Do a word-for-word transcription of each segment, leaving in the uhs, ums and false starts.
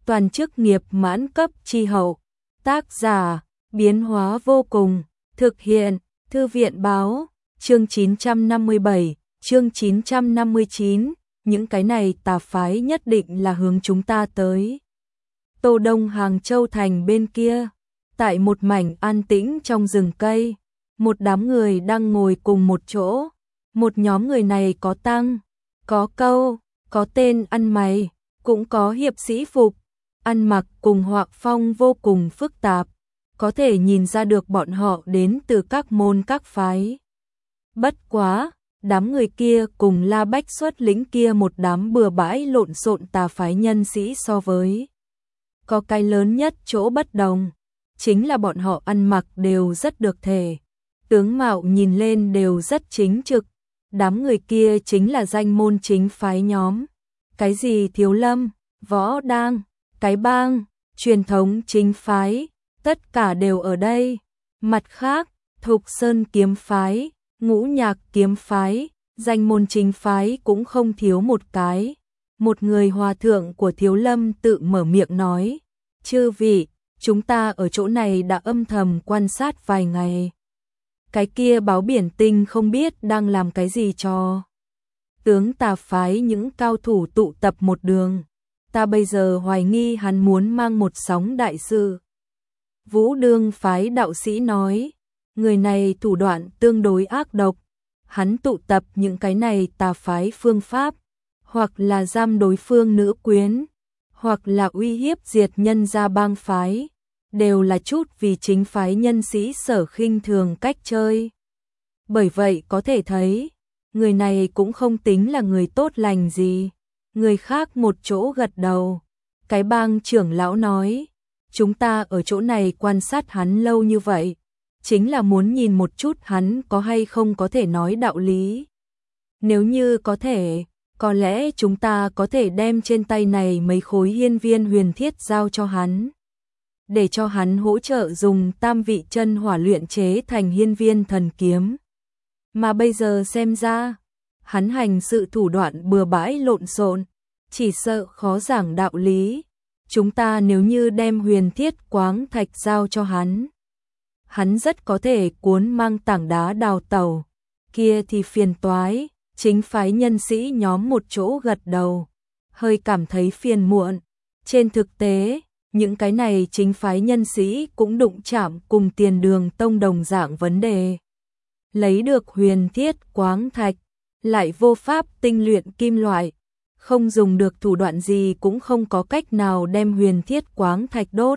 toàn chức nghiệp mãn cấp chi hậu. Tác giả, biến hóa vô cùng, thực hiện, Thư viện báo, chương chín trăm năm mươi bảy, chương chín trăm năm mươi chín, những cái này tà phái nhất định là hướng chúng ta tới. Tô Đông Hàng Châu thành bên kia, tại một mảnh an tĩnh trong rừng cây, một đám người đang ngồi cùng một chỗ, một nhóm người này có tăng, có câu, có tên ăn mày, cũng có hiệp sĩ phục, ăn mặc cùng họa phong vô cùng phức tạp, có thể nhìn ra được bọn họ đến từ các môn các phái. Bất quá, đám người kia cùng La Bách xuất lĩnh kia một đám bừa bãi lộn xộn tà phái nhân sĩ so với. Có cái lớn nhất chỗ bất đồng, chính là bọn họ ăn mặc đều rất được thể, tướng mạo nhìn lên đều rất chính trực, đám người kia chính là danh môn chính phái nhóm. Cái gì Thiếu Lâm, Võ Đang, cái bang, truyền thống chính phái, tất cả đều ở đây. Mặt khác, Thục Sơn kiếm phái, Ngũ Nhạc kiếm phái, danh môn chính phái cũng không thiếu một cái. Một người hòa thượng của Thiếu Lâm tự mở miệng nói, chư vị, chúng ta ở chỗ này đã âm thầm quan sát vài ngày. Cái kia báo biển tinh không biết đang làm cái gì cho. Tướng tà phái những cao thủ tụ tập một đường, ta bây giờ hoài nghi hắn muốn mang một sóng đại sự. Vũ Đương phái đạo sĩ nói, người này thủ đoạn tương đối ác độc, hắn tụ tập những cái này tà phái phương pháp, hoặc là giam đối phương nữ quyến, hoặc là uy hiếp diệt nhân gia bang phái, đều là chút vì chính phái nhân sĩ sở khinh thường cách chơi. Bởi vậy có thể thấy, người này cũng không tính là người tốt lành gì. Người khác một chỗ gật đầu, cái bang trưởng lão nói, chúng ta ở chỗ này quan sát hắn lâu như vậy, chính là muốn nhìn một chút hắn có hay không có thể nói đạo lý. Nếu như có thể, có lẽ chúng ta có thể đem trên tay này mấy khối hiên viên huyền thiết giao cho hắn, để cho hắn hỗ trợ dùng tam vị chân hỏa luyện chế thành hiên viên thần kiếm. Mà bây giờ xem ra, hắn hành sự thủ đoạn bừa bãi lộn xộn, chỉ sợ khó giảng đạo lý. Chúng ta nếu như đem huyền thiết quáng thạch giao cho hắn, hắn rất có thể cuốn mang tảng đá đào tẩu, kia thì phiền toái. Chính phái nhân sĩ nhóm một chỗ gật đầu, hơi cảm thấy phiền muộn. Trên thực tế, những cái này chính phái nhân sĩ cũng đụng chạm cùng Tiền Đường Tông đồng dạng vấn đề. Lấy được huyền thiết quáng thạch, lại vô pháp tinh luyện kim loại, không dùng được thủ đoạn gì cũng không có cách nào đem huyền thiết quáng thạch đốt.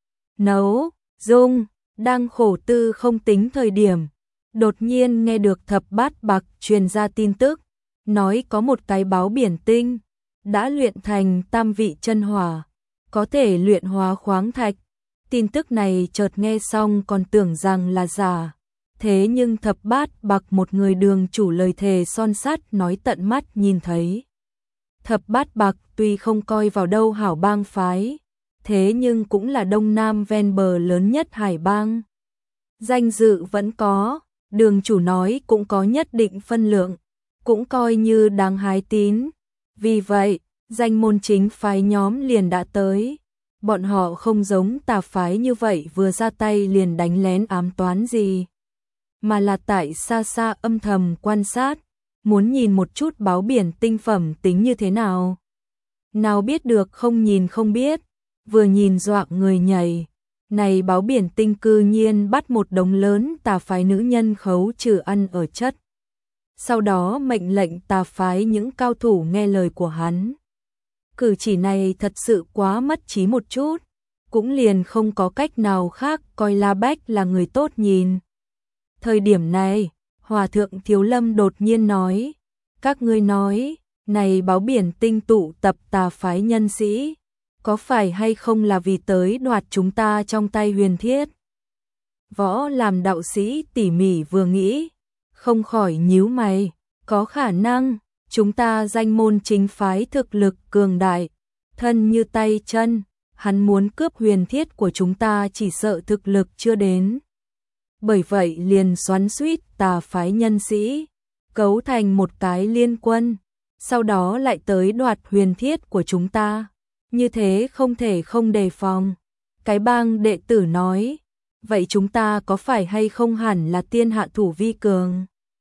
Nấu, dung, đang khổ tư không tính thời điểm, đột nhiên nghe được Thập Bát Bạc truyền ra tin tức, nói có một cái báo biển tinh, đã luyện thành tam vị chân hỏa, có thể luyện hóa khoáng thạch. Tin tức này chợt nghe xong còn tưởng rằng là giả, thế nhưng Thập Bát Bạc một người đường chủ lời thề son sắt nói tận mắt nhìn thấy. Thập Bát Bạc tuy không coi vào đâu hảo bang phái, thế nhưng cũng là đông nam ven bờ lớn nhất hải bang. Danh dự vẫn có, đường chủ nói cũng có nhất định phân lượng, cũng coi như đáng hái tín. Vì vậy, danh môn chính phái nhóm liền đã tới. Bọn họ không giống tà phái như vậy vừa ra tay liền đánh lén ám toán gì, mà là tại xa xa âm thầm quan sát, muốn nhìn một chút báo biển tinh phẩm tính như thế nào. Nào biết được không nhìn không biết, vừa nhìn dọa người nhảy. Này báo biển tinh cư nhiên bắt một đống lớn tà phái nữ nhân khấu trừ ăn ở chất. Sau đó mệnh lệnh tà phái những cao thủ nghe lời của hắn. Cử chỉ này thật sự quá mất trí một chút, cũng liền không có cách nào khác coi La Bách là người tốt nhìn. Thời điểm này, Hòa thượng Thiếu Lâm đột nhiên nói, các ngươi nói, này báo biển tinh tụ tập tà phái nhân sĩ, có phải hay không là vì tới đoạt chúng ta trong tay huyền thiết? Võ làm đạo sĩ tỉ mỉ vừa nghĩ, không khỏi nhíu mày, có khả năng, chúng ta danh môn chính phái thực lực cường đại, thân như tay chân, hắn muốn cướp huyền thiết của chúng ta chỉ sợ thực lực chưa đến. Bởi vậy liền xoắn xuýt tà phái nhân sĩ, cấu thành một cái liên quân, sau đó lại tới đoạt huyền thiết của chúng ta. Như thế không thể không đề phòng. Cái bang đệ tử nói, vậy chúng ta có phải hay không hẳn là tiên hạ thủ vi cường?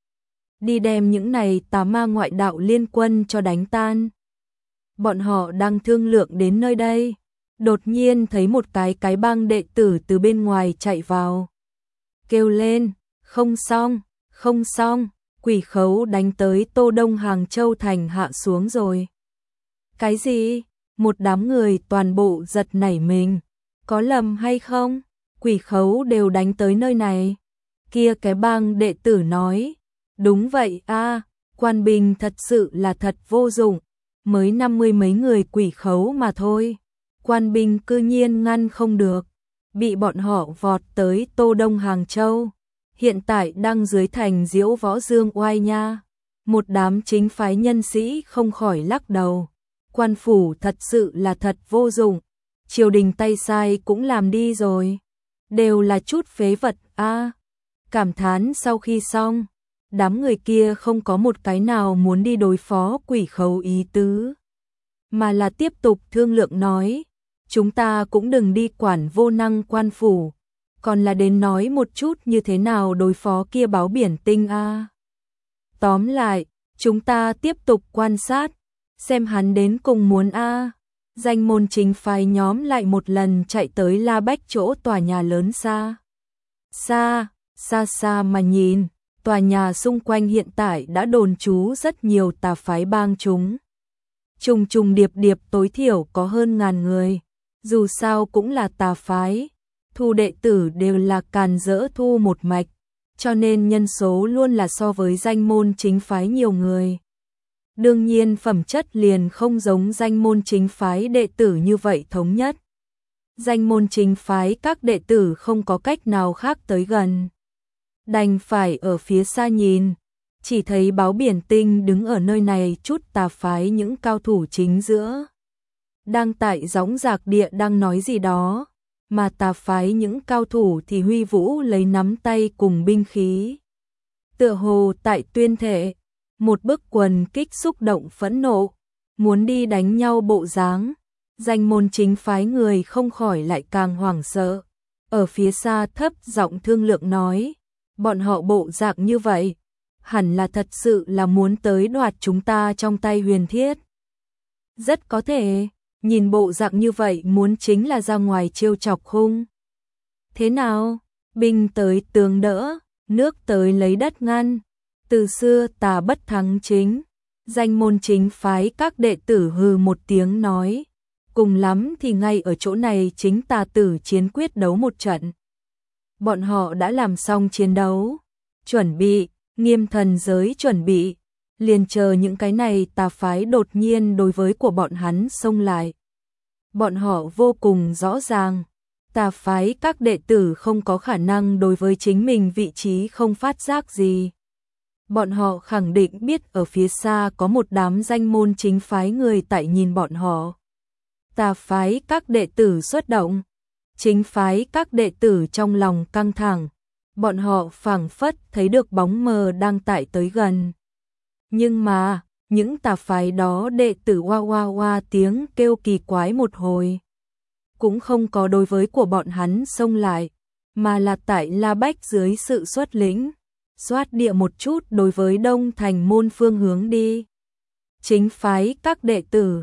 Đi đem những này tà ma ngoại đạo liên quân cho đánh tan. Bọn họ đang thương lượng đến nơi đây. Đột nhiên thấy một cái cái bang đệ tử từ bên ngoài chạy vào. Kêu lên, không xong, không xong, quỷ khấu đánh tới Tô Đông Hàng Châu Thành hạ xuống rồi. Cái gì? Một đám người toàn bộ giật nảy mình. Có lầm hay không? Quỷ khấu đều đánh tới nơi này. Kia cái bang đệ tử nói, đúng vậy a, Quan Bình thật sự là thật vô dụng, mới năm mươi mấy người quỷ khấu mà thôi. Quan Bình cư nhiên ngăn không được, bị bọn họ vọt tới Tô Đông Hàng Châu, hiện tại đang dưới thành Diễu Võ Dương Oai nha. Một đám chính phái nhân sĩ không khỏi lắc đầu, quan phủ thật sự là thật vô dụng, triều đình tay sai cũng làm đi rồi, đều là chút phế vật a. Cảm thán sau khi xong, đám người kia không có một cái nào muốn đi đối phó quỷ khấu ý tứ, mà là tiếp tục thương lượng nói, chúng ta cũng đừng đi quản vô năng quan phủ, còn là đến nói một chút như thế nào đối phó kia báo biển tinh a. Tóm lại, chúng ta tiếp tục quan sát, xem hắn đến cùng muốn a. Danh môn chính phái nhóm lại một lần chạy tới La Bách chỗ tòa nhà lớn xa. Xa, xa xa mà nhìn, tòa nhà xung quanh hiện tại đã đồn trú rất nhiều tà phái bang chúng. Trùng trùng điệp điệp tối thiểu có hơn ngàn người, dù sao cũng là tà phái, thu đệ tử đều là càn dỡ thu một mạch, cho nên nhân số luôn là so với danh môn chính phái nhiều người. Đương nhiên phẩm chất liền không giống danh môn chính phái đệ tử như vậy thống nhất. Danh môn chính phái các đệ tử không có cách nào khác tới gần, đành phải ở phía xa nhìn, chỉ thấy báo biển tinh đứng ở nơi này chút tà phái những cao thủ chính giữa. Đang tại dõng dạc địa đang nói gì đó, mà tà phái những cao thủ thì huy vũ lấy nắm tay cùng binh khí. Tựa hồ tại tuyên thệ, một bức quần kích xúc động phẫn nộ, muốn đi đánh nhau bộ dáng, danh môn chính phái người không khỏi lại càng hoảng sợ. Ở phía xa thấp giọng thương lượng nói, bọn họ bộ dạng như vậy, hẳn là thật sự là muốn tới đoạt chúng ta trong tay Huyền Thiết. Rất có thể, nhìn bộ dạng như vậy muốn chính là ra ngoài trêu chọc hung. Thế nào, binh tới tường đỡ, nước tới lấy đất ngăn, từ xưa tà bất thắng chính, danh môn chính phái các đệ tử hừ một tiếng nói, cùng lắm thì ngay ở chỗ này chính tà tử chiến quyết đấu một trận. Bọn họ đã làm xong chiến đấu, chuẩn bị, Nghiêm thần giới chuẩn bị, liền chờ những cái này tà phái đột nhiên đối với của bọn hắn xông lại. Bọn họ vô cùng rõ ràng, tà phái các đệ tử không có khả năng đối với chính mình vị trí không phát giác gì. Bọn họ khẳng định biết ở phía xa có một đám danh môn chính phái người tại nhìn bọn họ. Tà phái các đệ tử xuất động, chính phái các đệ tử trong lòng căng thẳng, bọn họ phảng phất thấy được bóng mờ đang tại tới gần. Nhưng mà, những tà phái đó đệ tử oa oa oa tiếng kêu kỳ quái một hồi, cũng không có đối với của bọn hắn xông lại, mà là tại La Bách dưới sự xuất lĩnh, xoát địa một chút đối với Đông Thành môn phương hướng đi. Chính phái các đệ tử,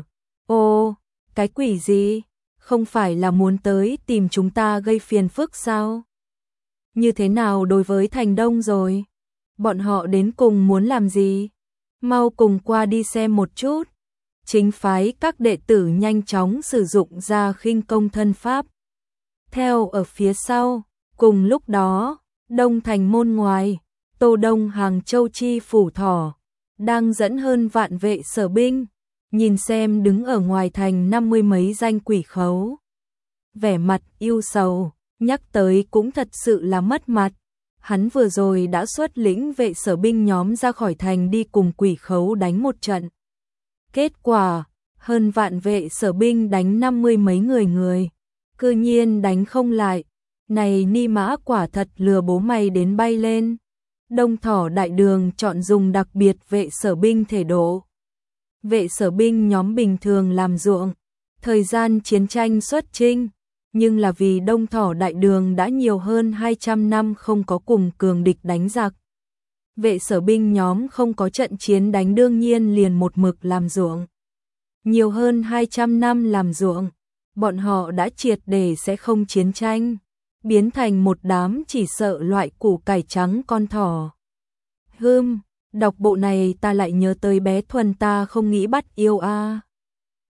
ô, cái quỷ gì, không phải là muốn tới tìm chúng ta gây phiền phức sao? Như thế nào đối với Thành Đông rồi? Bọn họ đến cùng muốn làm gì? Mau cùng qua đi xem một chút. Chính phái các đệ tử nhanh chóng sử dụng ra khinh công thân pháp. Theo ở phía sau, cùng lúc đó, Đông Thành môn ngoài, Tô Đông Hàng Châu chi phủ thỏ, đang dẫn hơn vạn vệ sở binh, nhìn xem đứng ở ngoài thành năm mươi mấy danh quỷ khấu. Vẻ mặt yêu sầu, nhắc tới cũng thật sự là mất mặt. Hắn vừa rồi đã xuất lĩnh vệ sở binh nhóm ra khỏi thành đi cùng quỷ khấu đánh một trận. Kết quả, hơn vạn vệ sở binh đánh năm mươi mấy người người, cư nhiên đánh không lại. Này ni mã quả thật lừa bố mày đến bay lên. Đông Thỏ đại đường chọn dùng đặc biệt vệ sở binh thể độ. Vệ sở binh nhóm bình thường làm ruộng, Thời gian chiến tranh xuất chinh, nhưng là vì Đông Thỏ Đại Đường đã nhiều hơn hai trăm năm không có cùng cường địch đánh giặc. Vệ sở binh nhóm không có trận chiến đánh đương nhiên liền một mực làm ruộng. Nhiều hơn hai trăm năm làm ruộng, bọn họ đã triệt để sẽ không chiến tranh, biến thành một đám chỉ sợ loại củ cải trắng con thỏ. Hưm, đọc bộ này ta lại nhớ tới bé Thuần ta không nghĩ bắt yêu a.